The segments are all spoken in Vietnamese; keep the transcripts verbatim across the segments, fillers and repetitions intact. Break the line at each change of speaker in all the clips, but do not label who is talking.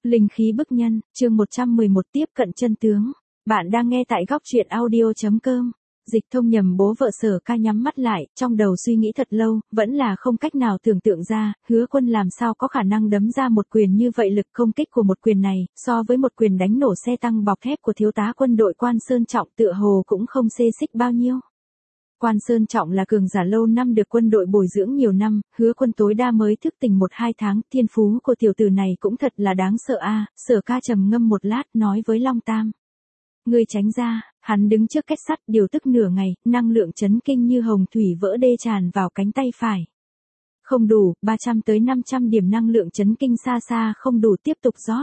Linh khí bức nhân, chương một trăm mười một tiếp cận chân tướng. Bạn đang nghe tại góc truyện audio chấm com. Dịch Thông nhầm bố vợ Sở Ca nhắm mắt lại, trong đầu suy nghĩ thật lâu, vẫn là không cách nào tưởng tượng ra, Hứa Quân làm sao có khả năng đấm ra một quyền như vậy, lực công kích của một quyền này, so với một quyền đánh nổ xe tăng bọc thép của thiếu tá quân đội Quan Sơn Trọng tựa hồ cũng không xê xích bao nhiêu. Quan Sơn Trọng là cường giả lâu năm được quân đội bồi dưỡng nhiều năm, Hứa Quân tối đa mới thức tỉnh một hai tháng, thiên phú của tiểu tử này cũng thật là đáng sợ a. À. Sở Ca trầm ngâm một lát nói với Long Tam. Ngươi tránh ra, hắn đứng trước kết sắt điều tức nửa ngày, năng lượng chấn kinh như hồng thủy vỡ đê tràn vào cánh tay phải. Không đủ, ba trăm tới năm trăm điểm năng lượng chấn kinh xa xa không đủ, tiếp tục rót.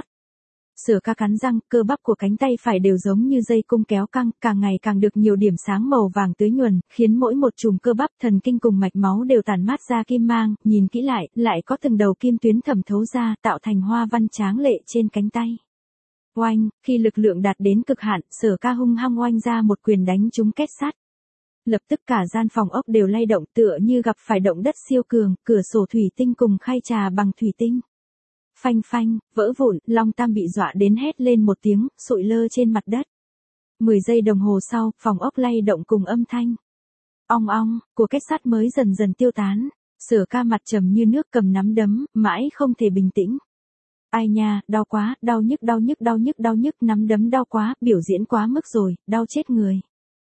Sở Ca cắn răng, cơ bắp của cánh tay phải đều giống như dây cung kéo căng, càng ngày càng được nhiều điểm sáng màu vàng tưới nhuần, khiến mỗi một chùm cơ bắp, thần kinh cùng mạch máu đều tản mát ra kim mang, nhìn kỹ lại, lại có từng đầu kim tuyến thẩm thấu ra, tạo thành hoa văn tráng lệ trên cánh tay. Oanh, khi lực lượng đạt đến cực hạn, Sở Ca hung hăng oanh ra một quyền đánh trúng kết sắt. Lập tức cả gian phòng ốc đều lay động, tựa như gặp phải động đất siêu cường, cửa sổ thủy tinh cùng khay trà bằng thủy tinh. Phanh phanh, vỡ vụn, Long Tam bị dọa đến hét lên một tiếng, sụi lơ trên mặt đất. Mười giây đồng hồ sau, phòng ốc lay động cùng âm thanh. Ong ong, của kết sắt mới dần dần tiêu tán. Sở Ca mặt trầm như nước cầm nắm đấm, mãi không thể bình tĩnh. Ai nha, đau quá, đau nhức đau nhức đau nhức đau nhức, nắm đấm đau quá, biểu diễn quá mức rồi, đau chết người.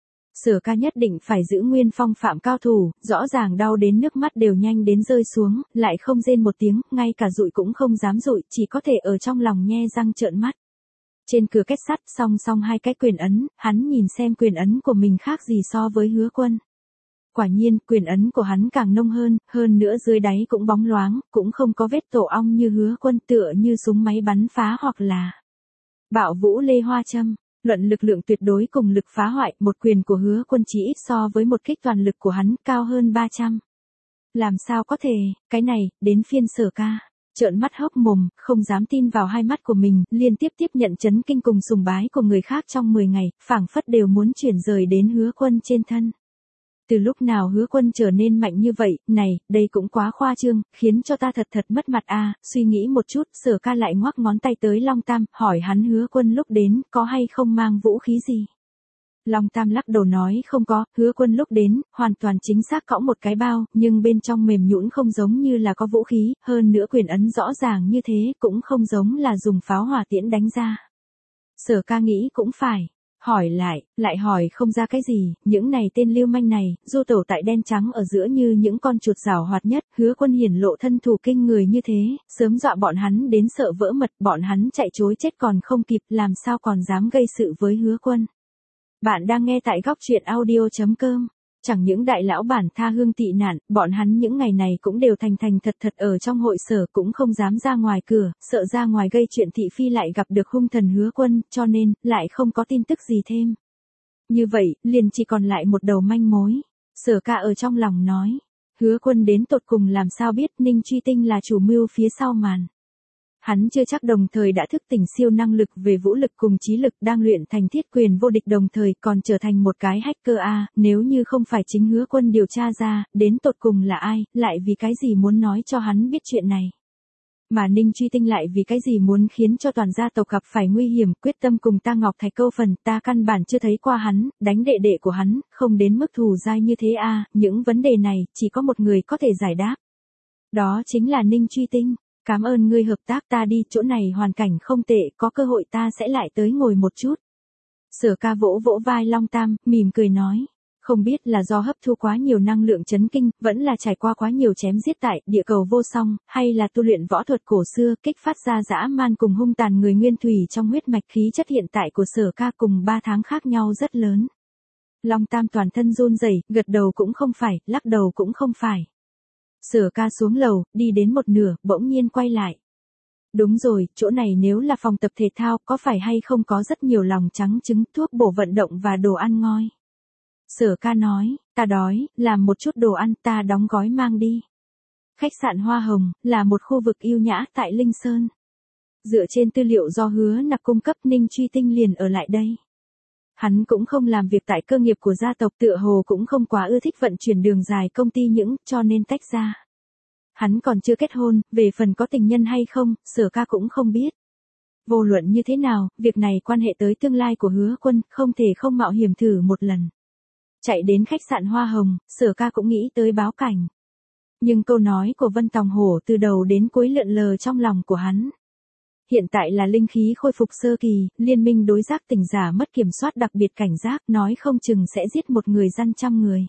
Sở Ca nhất định phải giữ nguyên phong phạm cao thủ, rõ ràng đau đến nước mắt đều nhanh đến rơi xuống, lại không rên một tiếng, ngay cả dụi cũng không dám dụi, chỉ có thể ở trong lòng nhe răng trợn mắt. Trên cửa kết sắt song song hai cái quyền ấn, hắn nhìn xem quyền ấn của mình khác gì so với Hứa Quân. Quả nhiên, quyền ấn của hắn càng nông hơn, hơn nữa dưới đáy cũng bóng loáng, cũng không có vết tổ ong như Hứa Quân, tựa như súng máy bắn phá hoặc là bạo vũ lê hoa châm. Luận lực lượng tuyệt đối cùng lực phá hoại, một quyền của Hứa Quân chỉ ít so với một kích toàn lực của hắn, cao hơn ba trăm. Làm sao có thể, cái này, đến phiên Sở Ca. Trợn mắt hốc mồm, không dám tin vào hai mắt của mình, liên tiếp tiếp nhận chấn kinh cùng sùng bái của người khác trong mười ngày, phảng phất đều muốn chuyển rời đến Hứa Quân trên thân. Từ lúc nào Hứa Quân trở nên mạnh như vậy, này, đây cũng quá khoa trương, khiến cho ta thật thật mất mặt a. À. Suy nghĩ một chút, Sở Ca lại ngoắc ngón tay tới Long Tam, hỏi hắn Hứa Quân lúc đến, có hay không mang vũ khí gì. Long Tam lắc đầu nói không có, Hứa Quân lúc đến, hoàn toàn chính xác cõng một cái bao, nhưng bên trong mềm nhũn không giống như là có vũ khí, hơn nữa quyền ấn rõ ràng như thế, cũng không giống là dùng pháo hỏa tiễn đánh ra. Sở Ca nghĩ cũng phải. Hỏi lại, lại hỏi không ra cái gì, những này tên lưu manh này, du tẩu tại đen trắng ở giữa như những con chuột giảo hoạt nhất, Hứa Quân hiển lộ thân thủ kinh người như thế, sớm dọa bọn hắn đến sợ vỡ mật, bọn hắn chạy trối chết còn không kịp, làm sao còn dám gây sự với Hứa Quân. Bạn đang nghe tại góc truyện audio chấm com. Chẳng những đại lão bản tha hương tị nạn, bọn hắn những ngày này cũng đều thành thành thật thật ở trong hội sở, cũng không dám ra ngoài cửa, sợ ra ngoài gây chuyện thị phi lại gặp được hung thần Hứa Quân, cho nên, lại không có tin tức gì thêm. Như vậy, liền chỉ còn lại một đầu manh mối. Sở Ca ở trong lòng nói, Hứa Quân đến tột cùng làm sao biết Ninh Truy Tinh là chủ mưu phía sau màn. Hắn chưa chắc đồng thời đã thức tỉnh siêu năng lực về vũ lực cùng trí lực, đang luyện thành thiết quyền vô địch, đồng thời còn trở thành một cái hacker a. À, nếu như không phải chính Hứa Quân điều tra ra, đến tột cùng là ai, lại vì cái gì muốn nói cho hắn biết chuyện này. Mà Ninh Truy Tinh lại vì cái gì muốn khiến cho toàn gia tộc gặp phải nguy hiểm, quyết tâm cùng ta Ngọc Thạch câu phần, ta căn bản chưa thấy qua hắn, đánh đệ đệ của hắn, không đến mức thù dai như thế a. À, những vấn đề này, chỉ có một người có thể giải đáp. Đó chính là Ninh Truy Tinh. Cảm ơn ngươi hợp tác, ta đi, chỗ này hoàn cảnh không tệ, có cơ hội ta sẽ lại tới ngồi một chút. Sở Ca vỗ vỗ vai Long Tam, mỉm cười nói, không biết là do hấp thu quá nhiều năng lượng chấn kinh, vẫn là trải qua quá nhiều chém giết tại địa cầu vô song, hay là tu luyện võ thuật cổ xưa, kích phát ra dã man cùng hung tàn người nguyên thủy trong huyết mạch, khí chất hiện tại của Sở Ca cùng ba tháng khác nhau rất lớn. Long Tam toàn thân run rẩy, gật đầu cũng không phải, lắc đầu cũng không phải. Sở Ca xuống lầu, đi đến một nửa, bỗng nhiên quay lại. Đúng rồi, chỗ này nếu là phòng tập thể thao, có phải hay không có rất nhiều lòng trắng trứng, thuốc bổ vận động và đồ ăn ngon. Sở Ca nói, ta đói, làm một chút đồ ăn, ta đóng gói mang đi. Khách sạn Hoa Hồng, là một khu vực yêu nhã tại Linh Sơn. Dựa trên tư liệu do Hứa Nặc cung cấp, Ninh Truy Tinh liền ở lại đây. Hắn cũng không làm việc tại cơ nghiệp của gia tộc, tựa hồ cũng không quá ưa thích vận chuyển đường dài công ty những, cho nên tách ra. Hắn còn chưa kết hôn, về phần có tình nhân hay không, Sở Ca cũng không biết. Vô luận như thế nào, việc này quan hệ tới tương lai của Hứa Quân, không thể không mạo hiểm thử một lần. Chạy đến khách sạn Hoa Hồng, Sở Ca cũng nghĩ tới báo cảnh. Nhưng câu nói của Vân Tòng Hổ từ đầu đến cuối lượn lờ trong lòng của hắn. Hiện tại là linh khí khôi phục sơ kỳ, liên minh đối giác tỉnh giả mất kiểm soát đặc biệt cảnh giác, nói không chừng sẽ giết một người dân trăm người.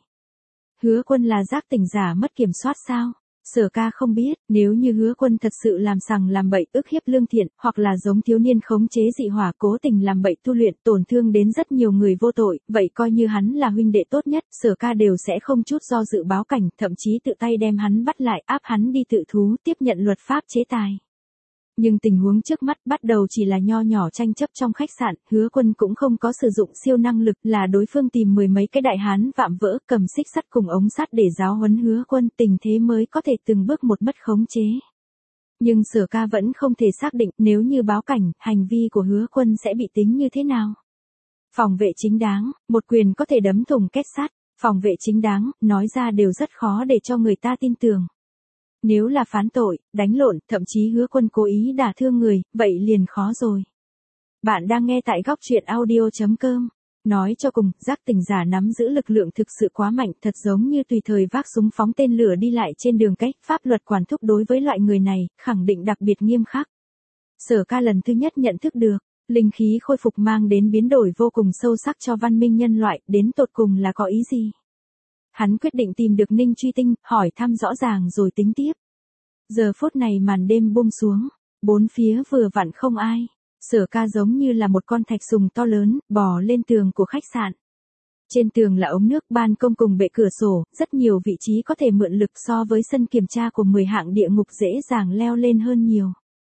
Hứa Quân là giác tỉnh giả mất kiểm soát sao? Sở Ca không biết, nếu như Hứa Quân thật sự làm sằng làm bậy ức hiếp lương thiện, hoặc là giống thiếu niên khống chế dị hỏa cố tình làm bậy tu luyện tổn thương đến rất nhiều người vô tội, vậy coi như hắn là huynh đệ tốt nhất, Sở Ca đều sẽ không chút do dự báo cảnh, thậm chí tự tay đem hắn bắt lại áp hắn đi tự thú tiếp nhận luật pháp chế tài. Nhưng tình huống trước mắt bắt đầu chỉ là nho nhỏ tranh chấp trong khách sạn, Hứa Quân cũng không có sử dụng siêu năng lực, là đối phương tìm mười mấy cái đại hán vạm vỡ cầm xích sắt cùng ống sắt để giáo huấn Hứa Quân, tình thế mới có thể từng bước một mất khống chế. Nhưng Sở Ca vẫn không thể xác định nếu như báo cảnh, hành vi của Hứa Quân sẽ bị tính như thế nào. Phòng vệ chính đáng, một quyền có thể đấm thùng kết sắt, phòng vệ chính đáng, nói ra đều rất khó để cho người ta tin tưởng. Nếu là phán tội, đánh lộn, thậm chí Hứa Quân cố ý đả thương người, vậy liền khó rồi. Bạn đang nghe tại góc truyện audio chấm com. Nói cho cùng, giác tỉnh giả nắm giữ lực lượng thực sự quá mạnh, thật giống như tùy thời vác súng phóng tên lửa đi lại trên đường cách, pháp luật quản thúc đối với loại người này, khẳng định đặc biệt nghiêm khắc. Sở Ca lần thứ nhất nhận thức được, linh khí khôi phục mang đến biến đổi vô cùng sâu sắc cho văn minh nhân loại, đến tột cùng là có ý gì? Hắn quyết định tìm được Ninh Truy Tinh, hỏi thăm rõ ràng rồi tính tiếp. Giờ phút này màn đêm buông xuống, bốn phía vừa vặn không ai. Sở Ca giống như là một con thạch sùng to lớn, bò lên tường của khách sạn. Trên tường là ống nước, ban công cùng bệ cửa sổ, rất nhiều vị trí có thể mượn lực so với sân kiểm tra của mười hạng địa ngục dễ dàng leo lên hơn nhiều.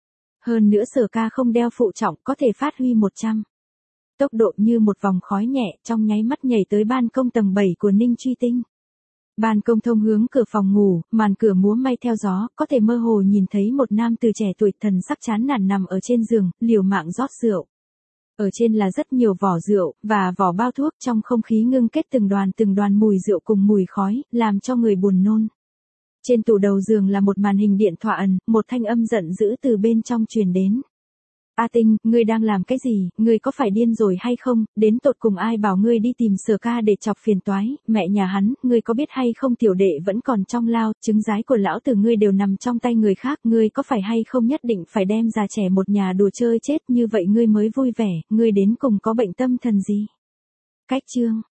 Hơn nữa Sở Ca không đeo phụ trọng, có thể phát huy một trăm. Tốc độ như một vòng khói nhẹ, trong nháy mắt nhảy tới ban công tầng bảy của Ninh Truy Tinh. Ban công thông hướng cửa phòng ngủ, màn cửa múa may theo gió, có thể mơ hồ nhìn thấy một nam từ trẻ tuổi thần sắc chán nản nằm ở trên giường, liều mạng rót rượu. Ở trên là rất nhiều vỏ rượu, và vỏ bao thuốc, trong không khí ngưng kết từng đoàn từng đoàn mùi rượu cùng mùi khói, làm cho người buồn nôn. Trên tủ đầu giường là một màn hình điện thoại ẩn, một thanh âm giận dữ từ bên trong truyền đến. A Tinh, ngươi đang làm cái gì, ngươi có phải điên rồi hay không, đến tột cùng ai bảo ngươi đi tìm Sở Ca để chọc phiền toái, mẹ nhà hắn, ngươi có biết hay không tiểu đệ vẫn còn trong lao, trứng giái của lão tử ngươi đều nằm trong tay người khác, ngươi có phải hay không nhất định phải đem già trẻ một nhà đùa chơi chết như vậy ngươi mới vui vẻ, ngươi đến cùng có bệnh tâm thần gì? Cách chương,